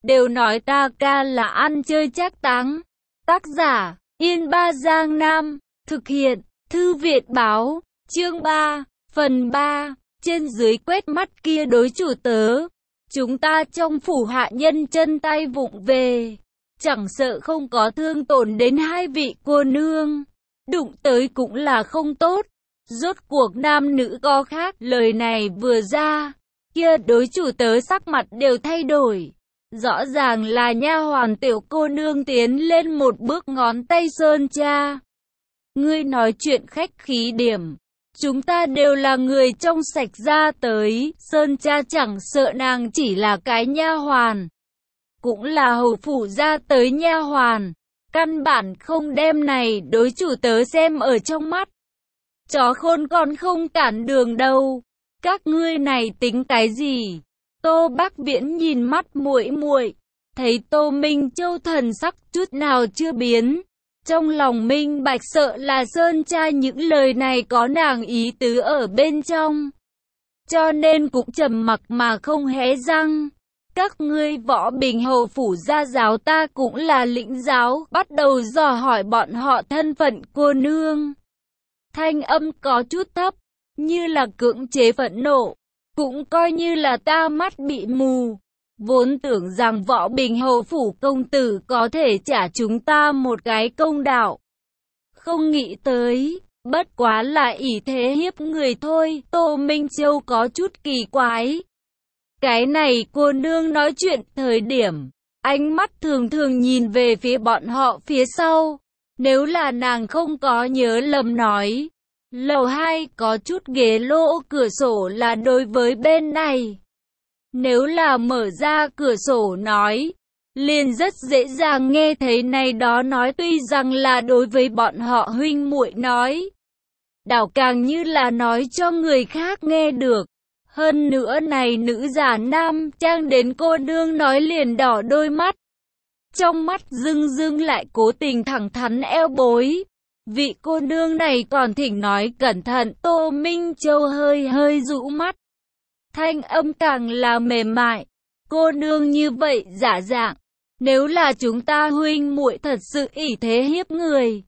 đều nói ta ca là ăn chơi trác táng. Tác giả, Yên Ba Giang Nam, thực hiện, Thư viện báo, chương 3, phần 3, trên dưới quét mắt kia đối chủ tớ. Chúng ta trong phủ hạ nhân chân tay vụng về, chẳng sợ không có thương tổn đến hai vị cô nương, đụng tới cũng là không tốt. Rốt cuộc nam nữ có khác, lời này vừa ra, kia đối chủ tớ sắc mặt đều thay đổi. Rõ ràng là nha hoàn tiểu cô nương tiến lên một bước, ngón tay Sơn cha. Ngươi nói chuyện khách khí điểm, chúng ta đều là người trong sạch ra tới. Sơn cha chẳng sợ nàng chỉ là cái nha hoàn, cũng là hầu phủ ra tới nha hoàn, căn bản không đem này đối chủ tớ xem ở trong mắt. Chó khôn còn không cản đường đâu, các ngươi này tính cái gì? Tô Bác Viễn nhìn mắt muội muội, thấy Tô Minh Châu thần sắc chút nào chưa biến, trong lòng minh bạch sợ là Sơn cha những lời này có nàng ý tứ ở bên trong, cho nên cũng trầm mặc mà không hé răng. Các ngươi Võ Bình hầu phủ gia giáo ta cũng là lĩnh giáo, bắt đầu dò hỏi bọn họ thân phận cô nương. Thanh âm có chút thấp, như là cưỡng chế phẫn nộ, cũng coi như là ta mắt bị mù. Vốn tưởng rằng Võ Bình hầu phủ công tử có thể trả chúng ta một cái công đạo, không nghĩ tới, bất quá là ỷ thế hiếp người thôi. Tô Minh Châu có chút kỳ quái. Cái này cô nương nói chuyện thời điểm, ánh mắt thường thường nhìn về phía bọn họ phía sau. Nếu là nàng không có nhớ lầm nói, lầu 2 có chút ghế lỗ cửa sổ là đối với bên này. Nếu là mở ra cửa sổ nói, liền rất dễ dàng nghe thấy này đó nói, tuy rằng là đối với bọn họ huynh muội nói, đảo càng như là nói cho người khác nghe được. Hơn nữa này nữ giả nam trang đến cô nương nói liền đỏ đôi mắt, trong mắt dưng dưng lại cố tình thẳng thắn eo bối. Vị cô nương này còn thỉnh nói cẩn thận. Tô Minh Châu hơi hơi rũ mắt, thanh âm càng là mềm mại. Cô nương như vậy giả dạng, nếu là chúng ta huynh muội thật sự ỷ thế hiếp người,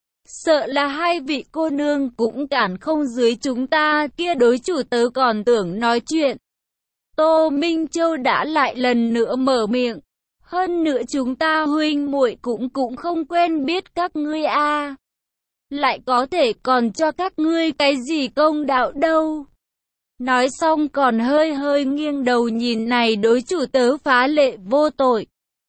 sợ là hai vị cô nương cũng cản không dưới chúng ta. Kia đối chủ tớ còn tưởng nói chuyện, Tô Minh Châu đã lại lần nữa mở miệng. Hơn nữa chúng ta huynh muội cũng không quen biết các ngươi a, lại có thể còn cho các ngươi cái gì công đạo đâu. Nói xong còn hơi hơi nghiêng đầu nhìn này đối chủ tớ phá lệ vô tội.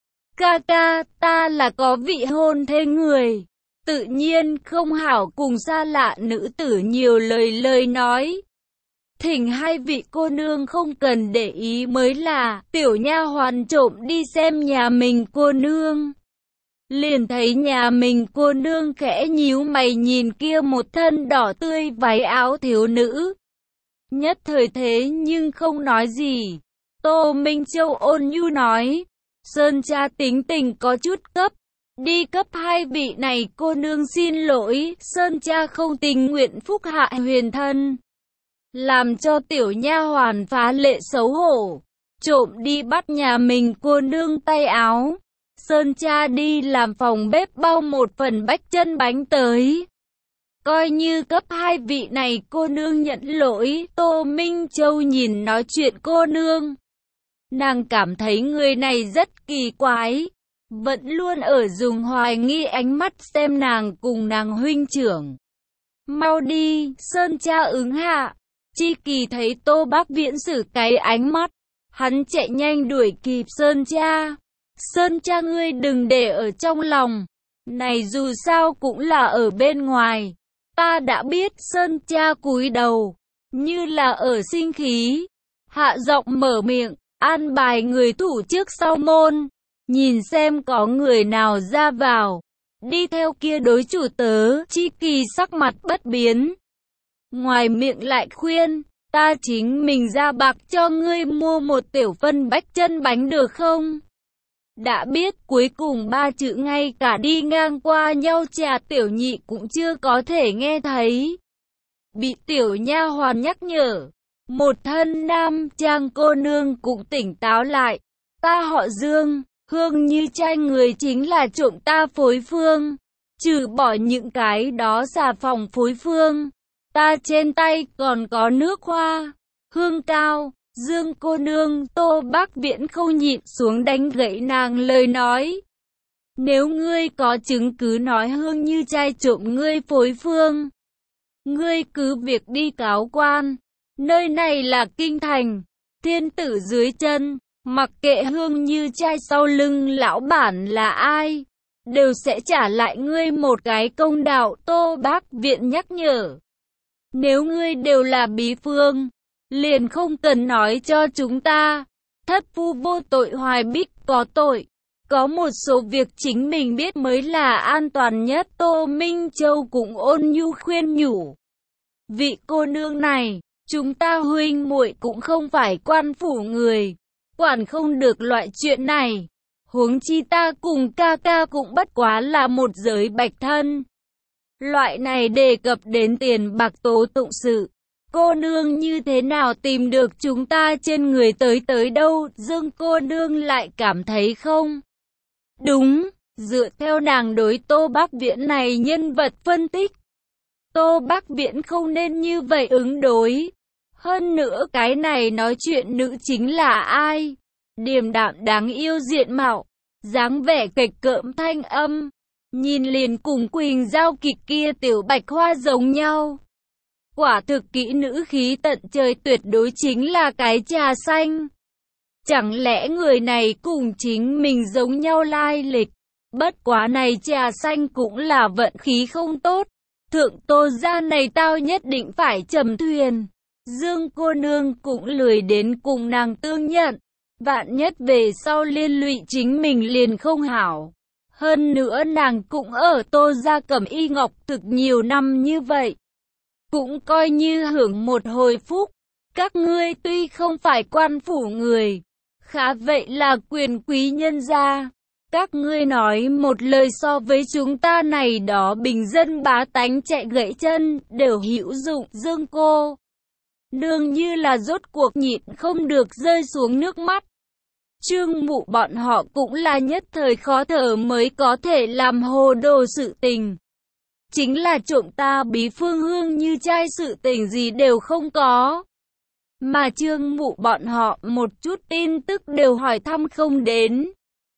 Ca ca, ta là có vị hôn thê người, tự nhiên không hảo cùng xa lạ nữ tử nhiều lời nói. Thỉnh hai vị cô nương không cần để ý mới là. Tiểu nha hoàn trộm đi xem nhà mình cô nương, liền thấy nhà mình cô nương khẽ nhíu mày nhìn kia một thân đỏ tươi váy áo thiếu nữ, nhất thời thế nhưng không nói gì. Tô Minh Châu ôn nhu nói, Sơn cha tính tình có chút cấp, đi cấp hai vị này cô nương xin lỗi. Sơn cha không tình nguyện phúc hạ huyền thân, làm cho tiểu nha hoàn phá lệ xấu hổ, trộm đi bắt nhà mình cô nương tay áo. Sơn cha đi làm phòng bếp bao một phần bách chân bánh tới, coi như cấp hai vị này cô nương nhận lỗi. Tô Minh Châu nhìn nói chuyện cô nương, nàng cảm thấy người này rất kỳ quái, vẫn luôn ở dùng hoài nghi ánh mắt xem nàng cùng nàng huynh trưởng. Mau đi. Sơn cha ứng hạ. Chi Kỳ thấy Tô Bác Viễn sử cái ánh mắt, hắn chạy nhanh đuổi kịp Sơn cha. Sơn cha ngươi đừng để ở trong lòng, này dù sao cũng là ở bên ngoài. Ta đã biết. Sơn cha cúi đầu, như là ở sinh khí, hạ giọng mở miệng, an bài người thủ trước sau môn, nhìn xem có người nào ra vào, đi theo kia đối chủ tớ. Chi Kỳ sắc mặt bất biến, ngoài miệng lại khuyên, ta chính mình ra bạc cho ngươi mua một tiểu phân bách chân bánh được không? Đã biết. Cuối cùng ba chữ ngay cả đi ngang qua nhau trà tiểu nhị cũng chưa có thể nghe thấy, bị tiểu nha hoàn nhắc nhở, một thân nam trang cô nương cũng tỉnh táo lại, Ta họ Dương, hương như trai người chính là trộm ta phối phương. Trừ bỏ những cái đó xà phòng phối phương, ta trên tay còn có nước hoa, hương cao. Dương cô nương, Tô Bác Viễn không nhịn xuống đánh gãy nàng lời nói. Nếu ngươi có chứng cứ nói hương như trai trộm ngươi phối phương, ngươi cứ việc đi cáo quan. Nơi này là kinh thành, thiên tử dưới chân, mặc kệ hương như trai sau lưng lão bản là ai, đều sẽ trả lại ngươi một cái công đạo. Tô Bác Viễn nhắc nhở. Nếu ngươi đều là bí phương, liền không cần nói cho chúng ta. Thất phu vô tội Hoài Bích có tội. Có một số việc chính mình biết mới là an toàn nhất. Tô Minh Châu cũng ôn nhu khuyên nhủ. Vị cô nương này, chúng ta huynh muội cũng không phải quan phủ người, quản không được loại chuyện này. Huống chi ta cùng ca ca cũng bất quá là một giới bạch thân. Loại này đề cập đến tiền bạc tố tụng sự, cô nương như thế nào tìm được chúng ta trên người tới đâu? Dương cô nương lại cảm thấy không đúng. Dựa theo nàng đối Tô Bác Viễn này nhân vật phân tích, Tô Bác Viễn không nên như vậy ứng đối. Hơn nữa cái này nói chuyện nữ chính là ai? Điềm đạm đáng yêu diện mạo, dáng vẻ kịch cỡm thanh âm, nhìn liền cùng Quỳnh Giao kịch kia tiểu bạch hoa giống nhau. Quả thực kỹ nữ khí tận trời, tuyệt đối chính là cái trà xanh. Chẳng lẽ người này cùng chính mình giống nhau lai lịch? Bất quá này trà xanh cũng là vận khí không tốt. Thượng Tô gia này tao nhất định phải trầm thuyền. Dương cô nương cũng lười đến cùng nàng tương nhận. Vạn nhất về sau liên lụy chính mình liền không hảo. Hơn nữa nàng cũng ở Tô gia Cẩm Y Ngọc thực nhiều năm như vậy, cũng coi như hưởng một hồi phúc. Các ngươi tuy không phải quan phủ người, khá vậy là quyền quý nhân gia. Các ngươi nói một lời so với chúng ta này đó bình dân bá tánh chạy gãy chân đều hữu dụng. Dương cô nương như là rốt cuộc nhịn không được rơi xuống nước mắt. Trương Mụ bọn họ cũng là nhất thời khó thở mới có thể làm hồ đồ sự tình. Chính là trộm ta bí phương hương như trai sự tình gì đều không có. Mà Trương Mụ bọn họ một chút tin tức đều hỏi thăm không đến.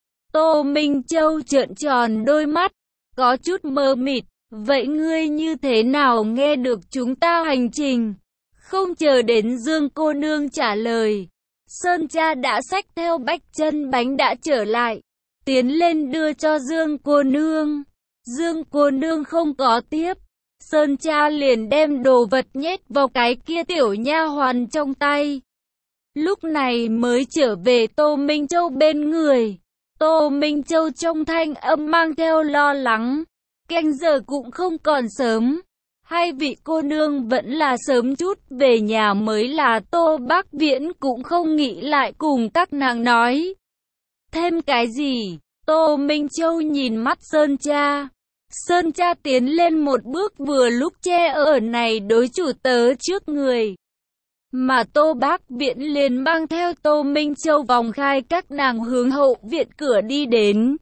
Tô Minh Châu trợn tròn đôi mắt, có chút mơ mịt. Vậy ngươi như thế nào nghe được chúng ta hành trình? Không chờ đến Dương cô nương trả lời, Sơn cha đã xách theo bách chân bánh đã trở lại, tiến lên đưa cho Dương cô nương. Dương cô nương không có tiếp, Sơn cha liền đem đồ vật nhét vào cái kia tiểu nha hoàn trong tay. Lúc này mới trở về Tô Minh Châu bên người. Tô Minh Châu trong thanh âm mang theo lo lắng. Canh giờ cũng không còn sớm, hai vị cô nương vẫn là sớm chút về nhà mới là. Tô Bác Viễn cũng không nghĩ lại cùng các nàng nói thêm cái gì. Tô Minh Châu nhìn mắt Sơn cha. Sơn cha tiến lên một bước vừa lúc che ở này đối chủ tớ trước người. Mà Tô Bác Viễn liền mang theo Tô Minh Châu vòng khai các nàng hướng hậu viện cửa đi đến.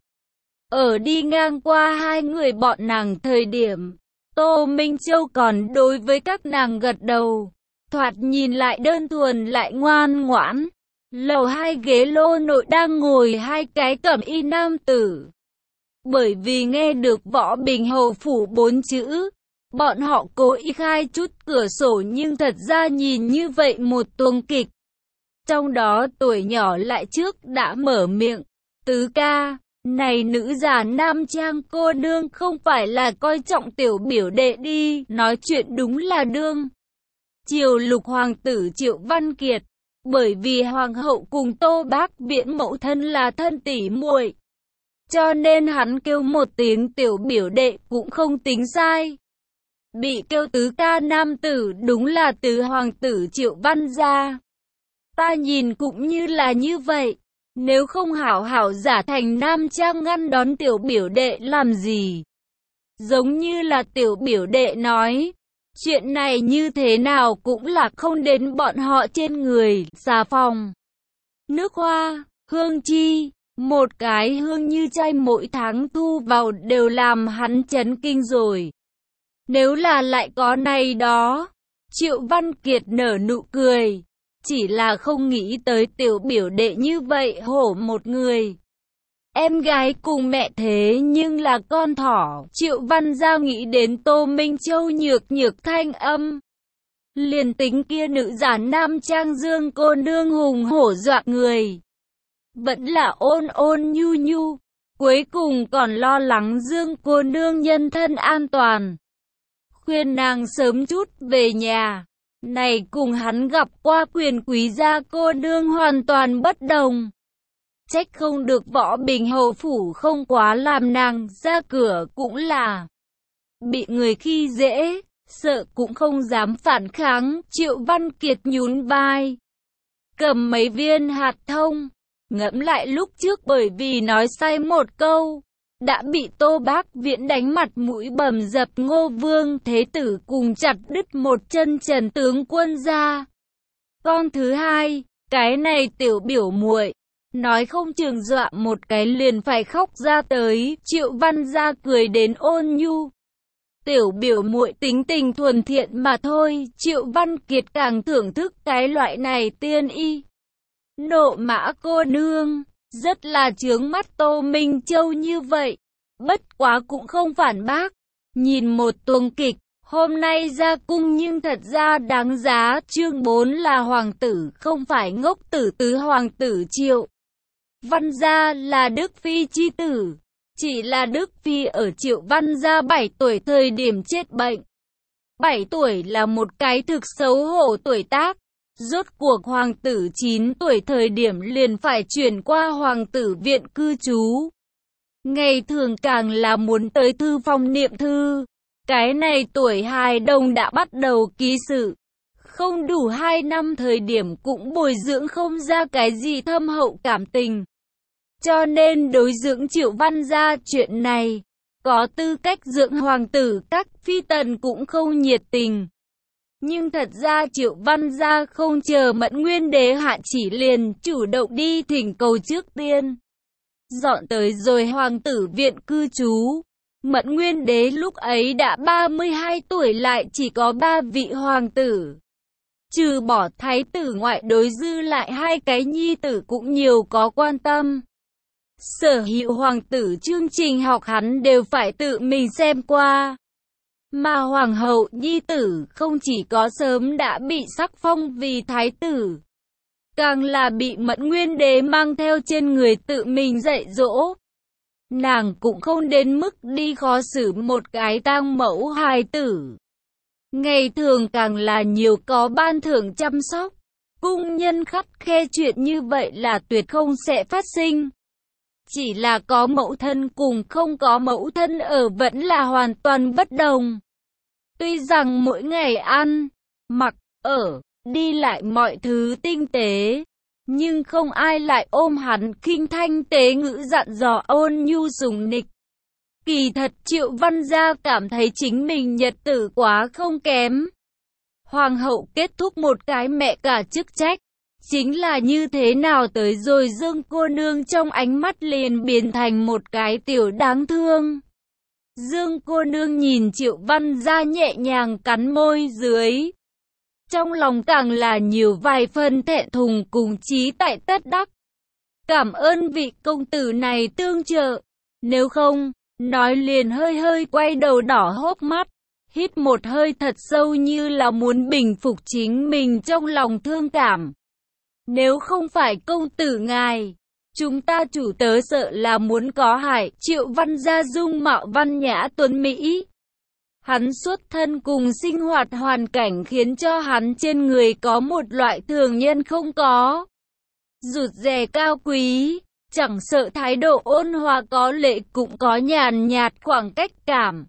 Ở đi ngang qua hai người bọn nàng thời điểm, Tô Minh Châu còn đối với các nàng gật đầu. Thoạt nhìn lại đơn thuần lại ngoan ngoãn. Lầu hai ghế lô nội đang ngồi hai cái cẩm y nam tử. Bởi vì nghe được Võ Bình Hầu phủ 4 chữ, bọn họ cố ý khai chút cửa sổ nhưng thật ra nhìn như vậy một tuồng kịch. Trong đó tuổi nhỏ lại trước đã mở miệng, tứ ca, này nữ già nam trang cô nương không phải là coi trọng tiểu biểu đệ đi. Nói chuyện đúng là đương triều lục hoàng tử Triệu Văn Kiệt, bởi vì hoàng hậu cùng Tô Bác Viễn mẫu thân là thân tỷ muội, cho nên hắn kêu một tiếng tiểu biểu đệ cũng không tính sai. Bị kêu tứ ca nam tử đúng là tứ hoàng tử Triệu Văn gia. Ta nhìn cũng như là như vậy. Nếu không hảo hảo giả thành nam trang ngăn đón tiểu biểu đệ làm gì? Giống như là tiểu biểu đệ nói, chuyện này như thế nào cũng là không đến bọn họ trên người. Xà phòng, nước hoa, Hương chi, một cái hương như chay mỗi tháng thu vào đều làm hắn chấn kinh rồi. Nếu là lại có này đó, Triệu Văn Kiệt nở nụ cười. Chỉ là không nghĩ tới tiểu biểu đệ như vậy hổ một người. Em gái cùng mẹ thế nhưng là con thỏ. Triệu Văn Gia nghĩ đến Tô Minh Châu nhược nhược thanh âm. Liền tính kia nữ giả nam trang Dương cô nương hùng hổ dọa người. Vẫn là ôn ôn nhu nhu. Cuối cùng còn lo lắng Dương cô nương nhân thân an toàn. Khuyên nàng sớm chút về nhà. Này cùng hắn gặp qua quyền quý gia cô nương hoàn toàn bất đồng. Trách không được Võ Bình hầu phủ không quá làm nàng ra cửa cũng là bị người khi dễ, sợ cũng không dám phản kháng. Triệu Văn Kiệt nhún vai, cầm mấy viên hạt thông, ngẫm lại lúc trước bởi vì nói sai một câu, đã bị Tô Bác Viễn đánh mặt mũi bầm dập. Ngô Vương Thế Tử cùng chặt đứt một chân Trần tướng quân ra. Con thứ hai, cái này tiểu biểu muội, nói không chừng dọa một cái liền phải khóc ra tới. Triệu Văn Gia cười đến ôn nhu. Tiểu biểu muội tính tình thuần thiện mà thôi. Triệu Văn Kiệt càng thưởng thức cái loại này tiên y. Nộ mã cô nương, rất là chướng mắt Tô Minh Châu như vậy. Bất quá cũng không phản bác. Nhìn một tuồng kịch, hôm nay ra cung nhưng thật ra đáng giá. Chương 4 là hoàng tử không phải ngốc tử. Tứ hoàng tử Triệu Văn Gia là Đức Phi chi tử. Chỉ là Đức Phi ở Triệu Văn Gia 7 tuổi thời điểm chết bệnh. 7 tuổi là một cái thực xấu hổ tuổi tác. Rốt cuộc hoàng tử 9 tuổi thời điểm liền phải chuyển qua hoàng tử viện cư trú. Ngày thường càng là muốn tới thư phòng niệm thư. Cái này tuổi hài đồng đã bắt đầu ký sự. Không đủ 2 năm thời điểm cũng bồi dưỡng không ra cái gì thâm hậu cảm tình. Cho nên đối dưỡng Triệu Văn Gia chuyện này, có tư cách dưỡng hoàng tử các phi tần cũng không nhiệt tình. Nhưng thật ra Triệu Văn Gia không chờ Mẫn Nguyên Đế hạ chỉ liền chủ động đi thỉnh cầu trước tiên. Dọn tới rồi hoàng tử viện cư trú. Mẫn Nguyên Đế lúc ấy đã 32 tuổi lại chỉ có 3 vị hoàng tử. Trừ bỏ thái tử ngoại đối dư lại 2 cái nhi tử cũng nhiều có quan tâm. Sở hữu hoàng tử chương trình học hắn đều phải tự mình xem qua. Mà hoàng hậu nhi tử không chỉ có sớm đã bị sắc phong vì thái tử, càng là bị Mẫn Nguyên Đế mang theo trên người tự mình dạy dỗ. Nàng cũng không đến mức đi khó xử một cái tang mẫu hài tử. Ngày thường càng là nhiều có ban thưởng chăm sóc. Cung nhân khắt khe chuyện như vậy là tuyệt không sẽ phát sinh. Chỉ là có mẫu thân cùng không có mẫu thân ở vẫn là hoàn toàn bất đồng. Tuy rằng mỗi ngày ăn, mặc, ở, đi lại mọi thứ tinh tế, nhưng không ai lại ôm hắn khinh thanh tế ngữ dặn dò ôn nhu sủng nịch. Kỳ thật Triệu Văn Gia cảm thấy chính mình nhật tử quá không kém. Hoàng hậu kết thúc một cái mẹ cả chức trách. Chính là như thế nào tới rồi Dương cô nương trong ánh mắt liền biến thành một cái tiểu đáng thương. Dương cô nương nhìn Triệu Văn Gia nhẹ nhàng cắn môi dưới. Trong lòng càng là nhiều vài phần thẹn thùng cùng chí tại tất đắc. Cảm ơn vị công tử này tương trợ. Nếu không, nói liền hơi hơi quay đầu đỏ hốc mắt. Hít một hơi thật sâu như là muốn bình phục chính mình trong lòng thương cảm. Nếu không phải công tử ngài, chúng ta chủ tớ sợ là muốn có hại. Triệu Văn Gia dung mạo văn nhã tuấn Mỹ. Hắn xuất thân cùng sinh hoạt hoàn cảnh khiến cho hắn trên người có một loại thường nhân không có. Rụt rè cao quý, chẳng sợ thái độ ôn hòa có lệ cũng có nhàn nhạt khoảng cách cảm.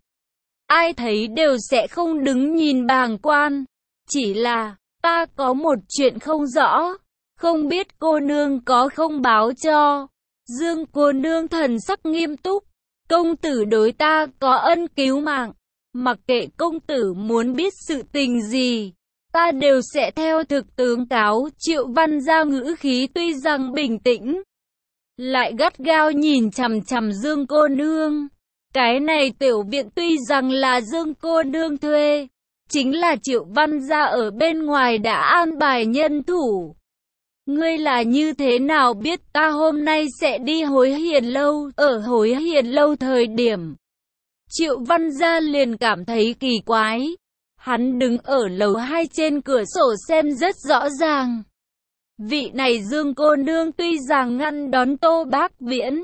Ai thấy đều sẽ không đứng nhìn bàng quan. Chỉ là, ta có một chuyện không rõ. Không biết cô nương có không báo cho. Dương cô nương thần sắc nghiêm túc. Công tử đối ta có ân cứu mạng. Mặc kệ công tử muốn biết sự tình gì, ta đều sẽ theo thực tướng cáo. Triệu Văn Gia ngữ khí tuy rằng bình tĩnh, lại gắt gao nhìn chằm chằm Dương cô nương. Cái này tiểu viện tuy rằng là Dương cô nương thuê, chính là Triệu Văn gia ở bên ngoài đã an bài nhân thủ. Ngươi là như thế nào biết ta hôm nay sẽ đi Hối Hiền lâu? Ở Hối Hiền lâu thời điểm, Triệu Văn gia liền cảm thấy kỳ quái. Hắn đứng ở lầu 2 trên cửa sổ xem rất rõ ràng. Vị này Dương cô nương tuy rằng ngăn đón Tô Bác Viễn,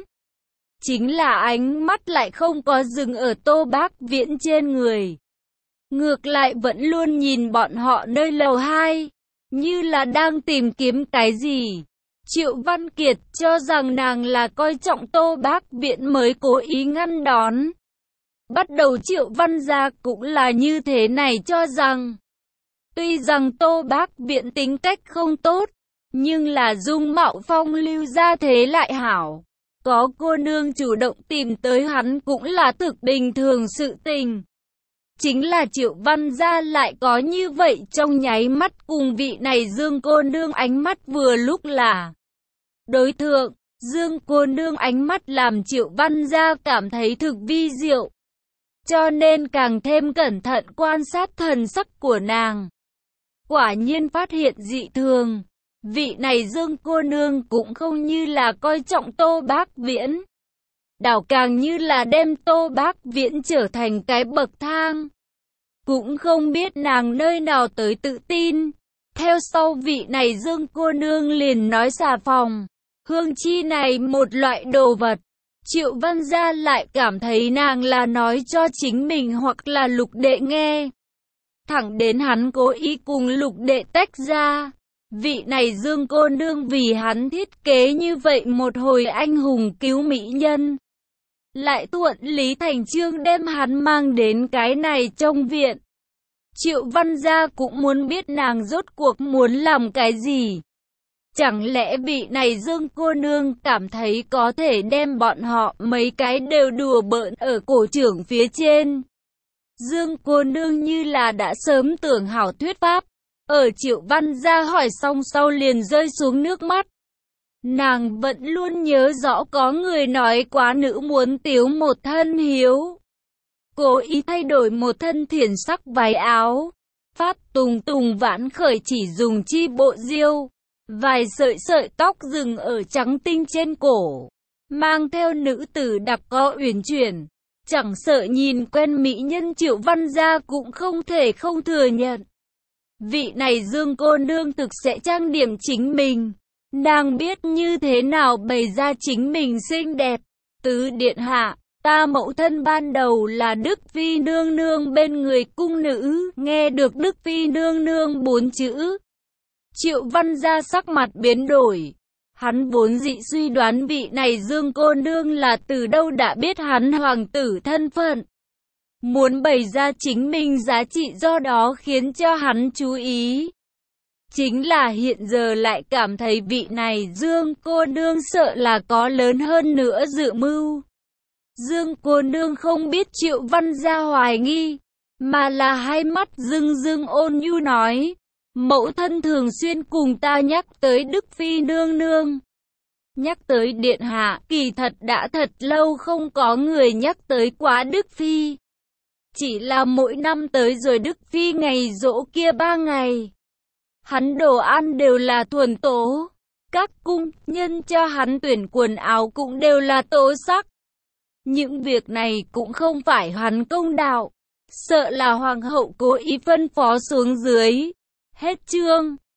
chính là ánh mắt lại không có dừng ở Tô Bác Viễn trên người. Ngược lại vẫn luôn nhìn bọn họ nơi lầu 2, như là đang tìm kiếm cái gì. Triệu Văn Kiệt cho rằng nàng là coi trọng Tô Bác Viễn mới cố ý ngăn đón. Bắt đầu Triệu Văn gia cũng là như thế này cho rằng. Tuy rằng Tô Bác Viễn tính cách không tốt, nhưng là dung mạo phong lưu gia thế lại hảo. Có cô nương chủ động tìm tới hắn cũng là thực bình thường sự tình. Chính là Triệu Văn gia lại có như vậy trong nháy mắt cùng vị này Dương cô nương ánh mắt vừa lúc là đối thượng. Dương cô nương ánh mắt làm Triệu Văn gia cảm thấy thực vi diệu, cho nên càng thêm cẩn thận quan sát thần sắc của nàng. Quả nhiên phát hiện dị thường. Vị này Dương cô nương cũng không như là coi trọng Tô Bác Viễn, đảo càng như là đem Tô Bác Viễn trở thành cái bậc thang. Cũng không biết nàng nơi nào tới tự tin. Theo sau vị này Dương cô nương liền nói xà phòng, hương chi này một loại đồ vật. Triệu Văn gia lại cảm thấy nàng là nói cho chính mình hoặc là Lục Đệ nghe. Thẳng đến hắn cố ý cùng Lục Đệ tách ra. Vị này Dương cô nương vì hắn thiết kế như vậy một hồi anh hùng cứu mỹ nhân, lại thuận lý thành chương đem hắn mang đến cái này trong viện. Triệu Văn gia cũng muốn biết nàng rốt cuộc muốn làm cái gì. Chẳng lẽ vị này Dương cô nương cảm thấy có thể đem bọn họ mấy cái đều đùa bỡn ở cổ trưởng phía trên. Dương cô nương như là đã sớm tưởng hảo thuyết pháp. Ở Triệu Văn gia hỏi xong sau liền rơi xuống nước mắt. Nàng vẫn luôn nhớ rõ có người nói quá nữ muốn tiếu một thân hiếu, cố ý thay đổi một thân thiển sắc váy áo. Pháp tùng tùng vãn khởi chỉ dùng chi bộ diêu, vài sợi sợi tóc dừng ở trắng tinh trên cổ, mang theo nữ tử đặc có uyển chuyển. Chẳng sợ nhìn quen mỹ nhân Triệu Văn gia cũng không thể không thừa nhận. Vị này Dương cô nương thực sẽ trang điểm chính mình. Nàng biết như thế nào bày ra chính mình xinh đẹp. Tứ điện hạ, ta mẫu thân ban đầu là Đức Phi nương nương bên người cung nữ. Nghe được Đức Phi nương nương 4 chữ, Triệu Văn gia sắc mặt biến đổi. Hắn vốn dị suy đoán vị này Dương cô nương là từ đâu đã biết hắn hoàng tử thân phận, muốn bày ra chính mình giá trị, do đó khiến cho hắn chú ý. Chính là hiện giờ lại cảm thấy vị này Dương cô nương sợ là có lớn hơn nữa dự mưu. Dương cô nương không biết Triệu Văn gia hoài nghi, mà là hai mắt rưng rưng ôn nhu nói, mẫu thân thường xuyên cùng ta nhắc tới Đức Phi nương nương. Nhắc tới điện hạ, kỳ thật đã thật lâu không có người nhắc tới quá Đức Phi. Chỉ là mỗi năm tới rồi Đức Phi ngày giỗ kia 3 ngày, hắn đồ ăn đều là thuần tố. Các cung nhân cho hắn tuyển quần áo cũng đều là tố sắc. Những việc này cũng không phải hắn công đạo, sợ là hoàng hậu cố ý phân phó xuống dưới. Hết chương.